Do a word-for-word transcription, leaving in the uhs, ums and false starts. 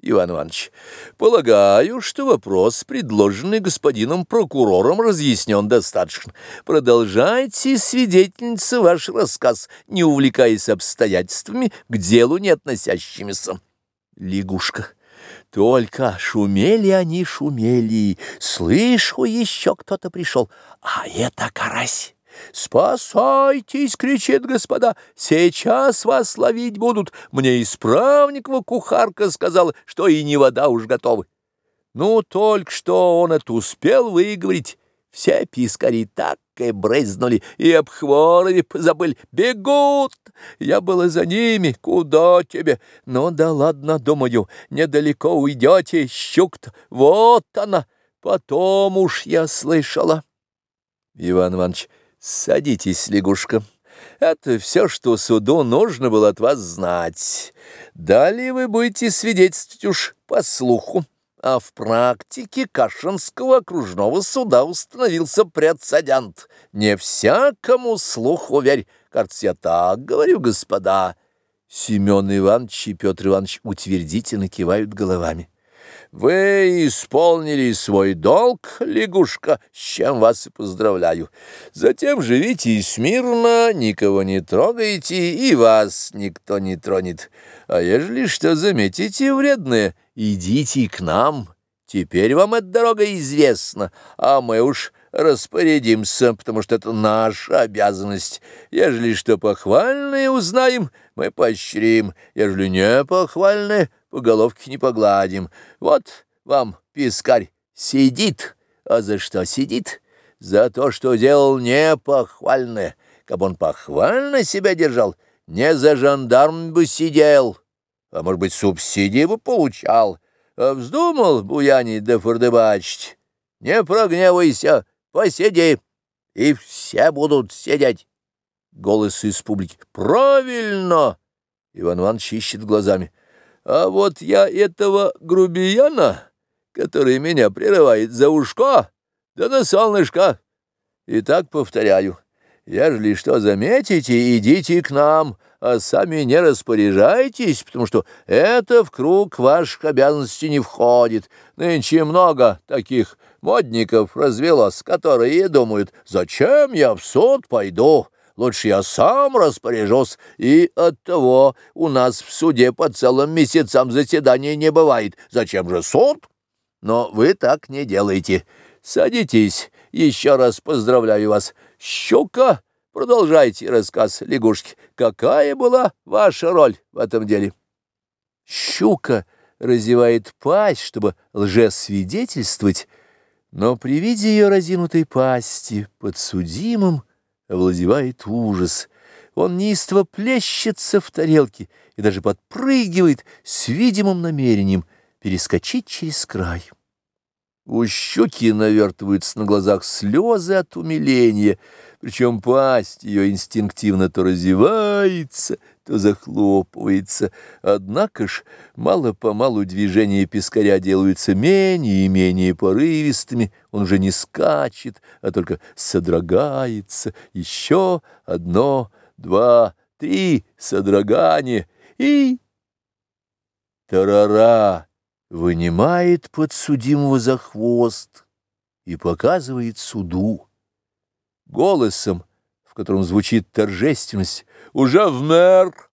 Иван Иванович, полагаю, что вопрос, предложенный господином прокурором, разъяснен достаточно. Продолжайте, свидетельница, ваш рассказ, не увлекаясь обстоятельствами, к делу не относящимися. Лягушка. Только шумели они, шумели. Слышу, еще кто-то пришел. А это карась. «Спасайтесь!» — кричит господа. «Сейчас вас ловить будут. Мне исправникова кухарка сказала, что и не вода уж готова». Ну, только что он это успел выговорить. Все пискари так и брызнули, и об хвороре позабыли. Бегут! Я была за ними. Куда тебе? Ну да ладно, думаю, недалеко уйдете. Щука-то, вот она. Потом уж я слышала. Иван Иванович. Садитесь, лягушка. Это все, что суду нужно было от вас знать. Далее вы будете свидетельствовать уж по слуху. А в практике Кашинского окружного суда установился прецедент. Не всякому слуху верь. Кажется, я так говорю, господа. Семен Иванович и Петр Иванович утвердительно кивают головами. Вы исполнили свой долг, лягушка, с чем вас и поздравляю. Затем живите смирно, никого не трогайте, и вас никто не тронет. А ежели что заметите вредное, идите к нам. Теперь вам эта дорога известна, а мы уж распорядимся, потому что это наша обязанность. Ежели что похвальное узнаем, мы поощрим, ежели не похвальное, по головке не погладим. Вот вам пискарь сидит. А за что сидит? За то, что делал непохвальное. Как он похвально себя держал, не за жандарм бы сидел, а, может быть, субсидии бы получал. А вздумал буянить да фордыбачить? Не прогневайся, посиди, и все будут сидеть. Голос из публики. Правильно! Иван Иванович ищет глазами. А вот я этого грубияна, который меня прерывает за ушко, да на солнышко. И так повторяю, ежели что заметите, идите к нам, а сами не распоряжайтесь, потому что это в круг ваших обязанностей не входит. Нынче много таких модников развелось, которые думают, зачем я в суд пойду? Лучше я сам распоряжусь, и оттого у нас в суде по целым месяцам заседаний не бывает. Зачем же суд? Но вы так не делаете. Садитесь, еще раз поздравляю вас. Щука, продолжайте рассказ, лягушки. Какая была ваша роль в этом деле? Щука разевает пасть, чтобы лжесвидетельствовать, но при виде ее разинутой пасти подсудимым овладевает ужас. Он неистово плещется в тарелке и даже подпрыгивает с видимым намерением перескочить через край. У щуки навертываются на глазах слезы от умиления, причем пасть ее инстинктивно то разевается, то захлопывается. Однако ж мало-помалу движения пескаря делаются менее и менее порывистыми, он уже не скачет, а только содрогается. Еще одно, два, три содрогания, и тарара вынимает подсудимого за хвост и показывает суду. Голосом, в котором звучит торжественность, уже вмер.